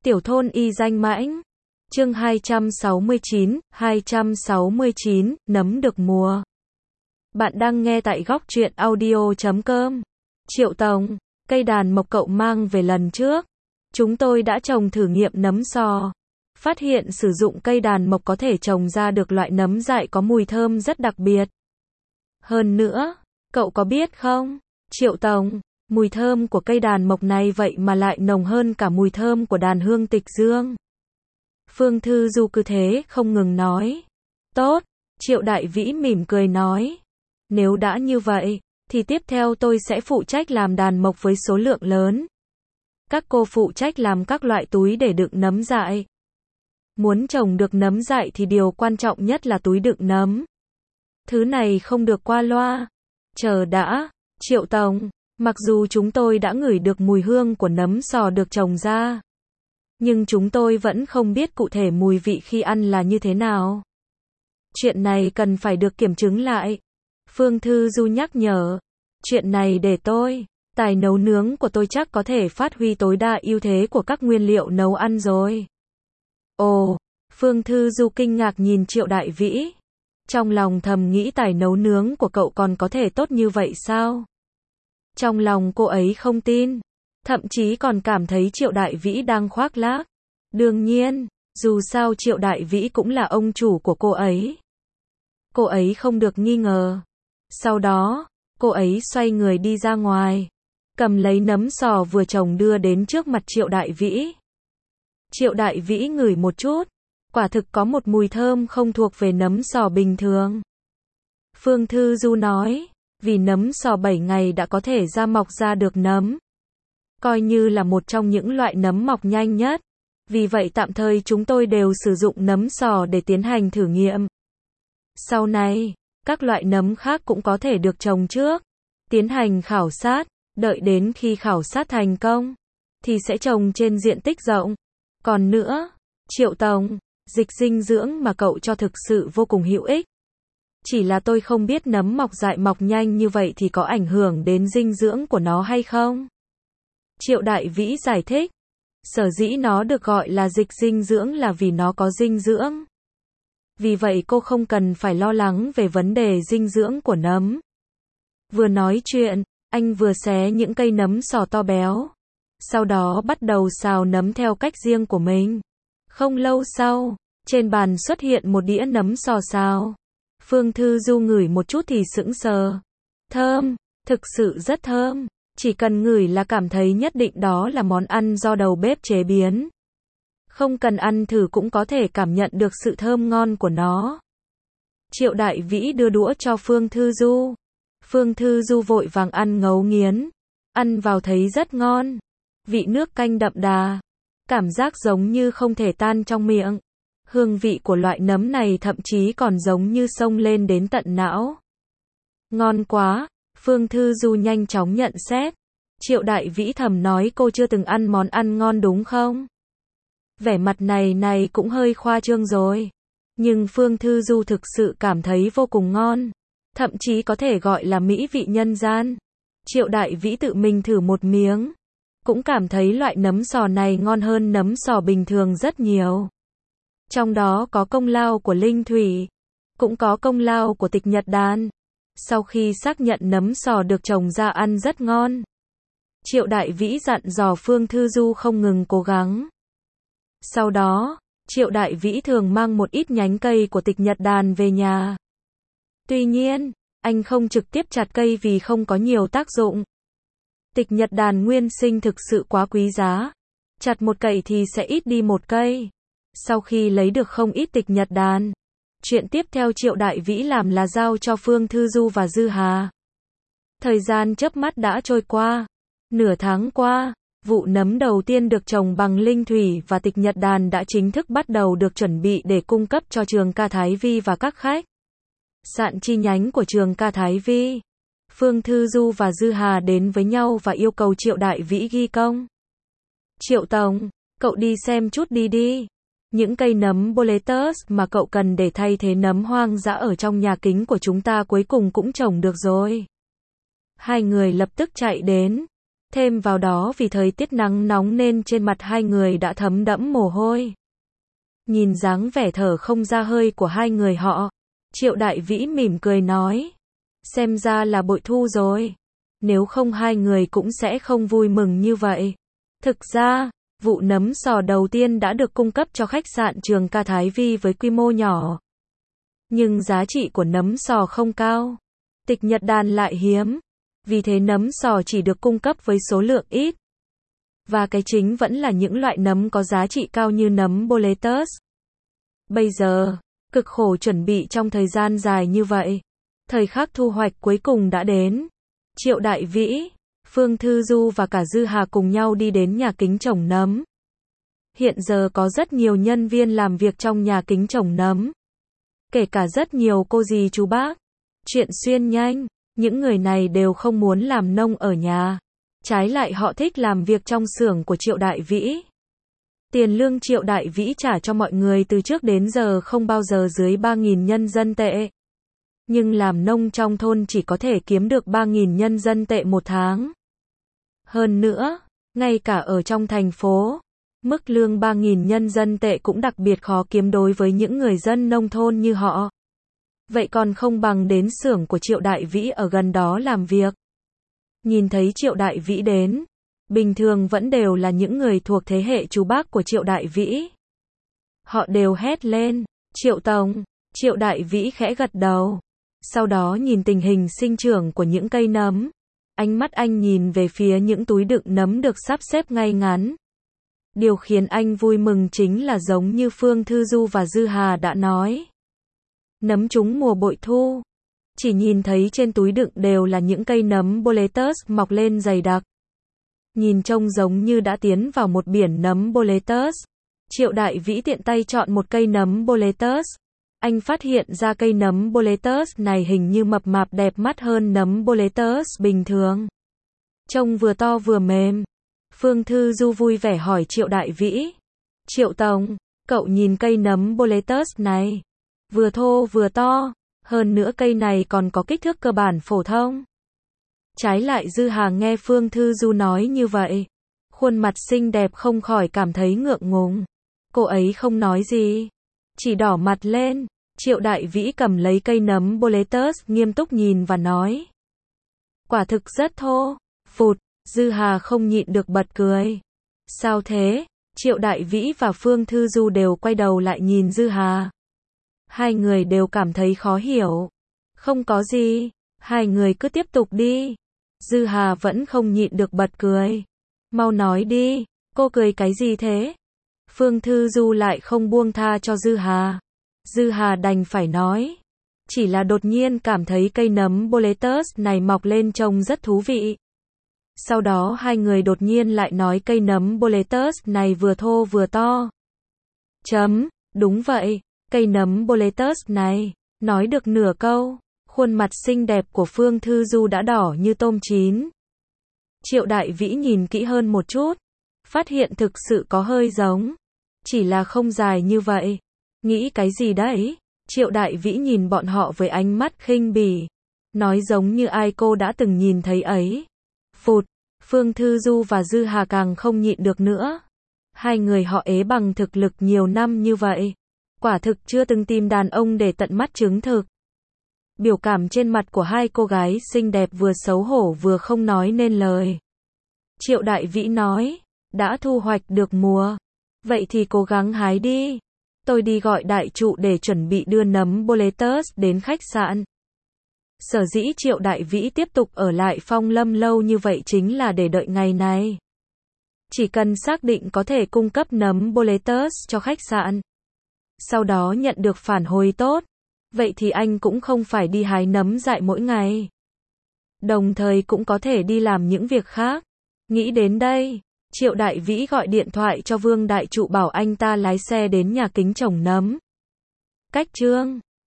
Tiểu thôn y danh mãnh. Chương 269, nấm được mùa. Bạn đang nghe tại góc truyện audio.com. Triệu Tổng, cây đàn mộc cậu mang về lần trước, chúng tôi đã trồng thử nghiệm nấm sò. Phát hiện sử dụng cây đàn mộc có thể trồng ra được loại nấm dại có mùi thơm rất đặc biệt. Hơn nữa, cậu có biết không, Triệu Tổng, mùi thơm của cây đàn mộc này vậy mà lại nồng hơn cả mùi thơm của đàn hương tịch dương. Phương Thư Du cứ thế không ngừng nói. Tốt, Triệu Đại Vĩ mỉm cười nói. Nếu đã như vậy, thì tiếp theo tôi sẽ phụ trách làm đàn mộc với số lượng lớn. Các cô phụ trách làm các loại túi để đựng nấm dại. Muốn trồng được nấm dại thì điều quan trọng nhất là túi đựng nấm. Thứ này không được qua loa. Chờ đã, Triệu Tổng, mặc dù chúng tôi đã ngửi được mùi hương của nấm sò được trồng ra, nhưng chúng tôi vẫn không biết cụ thể mùi vị khi ăn là như thế nào. Chuyện này cần phải được kiểm chứng lại. Phương Thư Du nhắc nhở. Chuyện này để tôi, tài nấu nướng của tôi chắc có thể phát huy tối đa ưu thế của các nguyên liệu nấu ăn rồi. Ồ, Phương Thư Du kinh ngạc nhìn Triệu Đại Vĩ. Trong lòng thầm nghĩ tài nấu nướng của cậu còn có thể tốt như vậy sao? Trong lòng cô ấy không tin, thậm chí còn cảm thấy Triệu Đại Vĩ đang khoác lác. Đương nhiên, dù sao Triệu Đại Vĩ cũng là ông chủ của cô ấy. Cô ấy không được nghi ngờ. Sau đó, cô ấy xoay người đi ra ngoài, cầm lấy nấm sò vừa trồng đưa đến trước mặt Triệu Đại Vĩ. Triệu Đại Vĩ ngửi một chút, quả thực có một mùi thơm không thuộc về nấm sò bình thường. Phương Thư Du nói, vì nấm sò 7 ngày đã có thể mọc ra được nấm. Coi như là một trong những loại nấm mọc nhanh nhất. Vì vậy tạm thời chúng tôi đều sử dụng nấm sò để tiến hành thử nghiệm. Sau này, các loại nấm khác cũng có thể được trồng trước, tiến hành khảo sát, đợi đến khi khảo sát thành công, thì sẽ trồng trên diện tích rộng. Còn nữa, Triệu Tổng, dịch dinh dưỡng mà cậu cho thực sự vô cùng hữu ích. Chỉ là tôi không biết nấm mọc dại mọc nhanh như vậy thì có ảnh hưởng đến dinh dưỡng của nó hay không? Triệu Đại Vĩ giải thích. Sở dĩ nó được gọi là dịch dinh dưỡng là vì nó có dinh dưỡng. Vì vậy cô không cần phải lo lắng về vấn đề dinh dưỡng của nấm. Vừa nói chuyện, anh vừa xé những cây nấm sò to béo. Sau đó bắt đầu xào nấm theo cách riêng của mình. Không lâu sau, trên bàn xuất hiện một đĩa nấm sò xào. Phương Thư Du ngửi một chút thì sững sờ. Thơm, thực sự rất thơm. Chỉ cần ngửi là cảm thấy nhất định đó là món ăn do đầu bếp chế biến. Không cần ăn thử cũng có thể cảm nhận được sự thơm ngon của nó. Triệu Đại Vĩ đưa đũa cho Phương Thư Du. Phương Thư Du vội vàng ăn ngấu nghiến. Ăn vào thấy rất ngon. Vị nước canh đậm đà. Cảm giác giống như không thể tan trong miệng. Hương vị của loại nấm này thậm chí còn giống như xông lên đến tận não. Ngon quá, Phương Thư Du nhanh chóng nhận xét. Triệu Đại Vĩ thầm nói cô chưa từng ăn món ăn ngon đúng không? Vẻ mặt này cũng hơi khoa trương rồi. Nhưng Phương Thư Du thực sự cảm thấy vô cùng ngon. Thậm chí có thể gọi là mỹ vị nhân gian. Triệu Đại Vĩ tự mình thử một miếng. Cũng cảm thấy loại nấm sò này ngon hơn nấm sò bình thường rất nhiều. Trong đó có công lao của Linh Thủy, cũng có công lao của Tịch Nhật Đàn. Sau khi xác nhận nấm sò được trồng ra ăn rất ngon, Triệu Đại Vĩ dặn dò Phương Thư Du không ngừng cố gắng. Sau đó, Triệu Đại Vĩ thường mang một ít nhánh cây của Tịch Nhật Đàn về nhà. Tuy nhiên, anh không trực tiếp chặt cây vì không có nhiều tác dụng. Tịch Nhật Đàn nguyên sinh thực sự quá quý giá. Chặt một cây thì sẽ ít đi một cây. Sau khi lấy được không ít Tịch Nhật Đàn, chuyện tiếp theo Triệu Đại Vĩ làm là giao cho Phương Thư Du và Dư Hà. Thời gian chớp mắt đã trôi qua. Nửa tháng qua, vụ nấm đầu tiên được trồng bằng Linh Thủy và Tịch Nhật Đàn đã chính thức bắt đầu được chuẩn bị để cung cấp cho trường ca Thái Vi và các khách sạn chi nhánh của trường ca Thái Vi. Phương Thư Du và Dư Hà đến với nhau và yêu cầu Triệu Đại Vĩ ghi công. Triệu Tổng, cậu đi xem chút đi. Những cây nấm boletus mà cậu cần để thay thế nấm hoang dã ở trong nhà kính của chúng ta cuối cùng cũng trồng được rồi. Hai người lập tức chạy đến. Thêm vào đó vì thời tiết nắng nóng nên trên mặt hai người đã thấm đẫm mồ hôi. Nhìn dáng vẻ thở không ra hơi của hai người họ, Triệu Đại Vĩ mỉm cười nói. Xem ra là bội thu rồi. Nếu không hai người cũng sẽ không vui mừng như vậy. Thực ra, vụ nấm sò đầu tiên đã được cung cấp cho khách sạn Trường Ca Thái Vi với quy mô nhỏ. Nhưng giá trị của nấm sò không cao. Tịch Nhật Đàn lại hiếm. Vì thế nấm sò chỉ được cung cấp với số lượng ít. Và cái chính vẫn là những loại nấm có giá trị cao như nấm Boletus. Bây giờ, cực khổ chuẩn bị trong thời gian dài như vậy. Thời khắc thu hoạch cuối cùng đã đến. Triệu Đại Vĩ, Phương Thư Du và cả Dư Hà cùng nhau đi đến nhà kính trồng nấm. Hiện giờ có rất nhiều nhân viên làm việc trong nhà kính trồng nấm. Kể cả rất nhiều cô dì chú bác. Chuyện xuyên nhanh, những người này đều không muốn làm nông ở nhà. Trái lại họ thích làm việc trong xưởng của Triệu Đại Vĩ. Tiền lương Triệu Đại Vĩ trả cho mọi người từ trước đến giờ không bao giờ dưới 3.000 nhân dân tệ. Nhưng làm nông trong thôn chỉ có thể kiếm được 3.000 nhân dân tệ một tháng. Hơn nữa, ngay cả ở trong thành phố, mức lương 3.000 nhân dân tệ cũng đặc biệt khó kiếm đối với những người dân nông thôn như họ. Vậy còn không bằng đến xưởng của Triệu Đại Vĩ ở gần đó làm việc. Nhìn thấy Triệu Đại Vĩ đến, bình thường vẫn đều là những người thuộc thế hệ chú bác của Triệu Đại Vĩ. Họ đều hét lên, Triệu Tổng. Triệu Đại Vĩ khẽ gật đầu. Sau đó nhìn tình hình sinh trưởng của những cây nấm. Ánh mắt anh nhìn về phía những túi đựng nấm được sắp xếp ngay ngắn. Điều khiến anh vui mừng chính là giống như Phương Thư Du và Dư Hà đã nói. Nấm trúng mùa bội thu. Chỉ nhìn thấy trên túi đựng đều là những cây nấm Boletus mọc lên dày đặc. Nhìn trông giống như đã tiến vào một biển nấm Boletus. Triệu Đại Vĩ tiện tay chọn một cây nấm Boletus. Anh phát hiện ra cây nấm Boletus này hình như mập mạp đẹp mắt hơn nấm Boletus bình thường. Trông vừa to vừa mềm. Phương Thư Du vui vẻ hỏi Triệu Đại Vĩ. Triệu Tổng, cậu nhìn cây nấm Boletus này. Vừa thô vừa to. Hơn nữa cây này còn có kích thước cơ bản phổ thông. Trái lại Dư Hà nghe Phương Thư Du nói như vậy. Khuôn mặt xinh đẹp không khỏi cảm thấy ngượng ngùng. Cô ấy không nói gì. Chỉ đỏ mặt lên. Triệu Đại Vĩ cầm lấy cây nấm Boletus nghiêm túc nhìn và nói. Quả thực rất thô. Phụt, Dư Hà không nhịn được bật cười. Sao thế? Triệu Đại Vĩ và Phương Thư Du đều quay đầu lại nhìn Dư Hà. Hai người đều cảm thấy khó hiểu. Không có gì. Hai người cứ tiếp tục đi. Dư Hà vẫn không nhịn được bật cười. Mau nói đi. Cô cười cái gì thế? Phương Thư Du lại không buông tha cho Dư Hà. Dư Hà đành phải nói. Chỉ là đột nhiên cảm thấy cây nấm Boletus này mọc lên trông rất thú vị. Sau đó hai người đột nhiên lại nói cây nấm Boletus này vừa thô vừa to. Đúng vậy, cây nấm Boletus này. Nói được nửa câu, khuôn mặt xinh đẹp của Phương Thư Du đã đỏ như tôm chín. Triệu Đại Vĩ nhìn kỹ hơn một chút. Phát hiện thực sự có hơi giống. Chỉ là không dài như vậy. Nghĩ cái gì đấy? Triệu Đại Vĩ nhìn bọn họ với ánh mắt khinh bỉ. Nói giống như ai cô đã từng nhìn thấy ấy. Phụt, Phương Thư Du và Dư Hà càng không nhịn được nữa. Hai người họ ế bằng thực lực nhiều năm như vậy. Quả thực chưa từng tìm đàn ông để tận mắt chứng thực. Biểu cảm trên mặt của hai cô gái xinh đẹp vừa xấu hổ vừa không nói nên lời. Triệu Đại Vĩ nói, đã thu hoạch được mùa. Vậy thì cố gắng hái đi. Tôi đi gọi đại trụ để chuẩn bị đưa nấm Boletus đến khách sạn. Sở dĩ Triệu Đại Vĩ tiếp tục ở lại Phong Lâm lâu như vậy chính là để đợi ngày này. Chỉ cần xác định có thể cung cấp nấm Boletus cho khách sạn. Sau đó nhận được phản hồi tốt. Vậy thì anh cũng không phải đi hái nấm dại mỗi ngày. Đồng thời cũng có thể đi làm những việc khác. Nghĩ đến đây, Triệu Đại Vĩ gọi điện thoại cho Vương Đại Trụ bảo anh ta lái xe đến nhà kính trồng nấm. Cách chương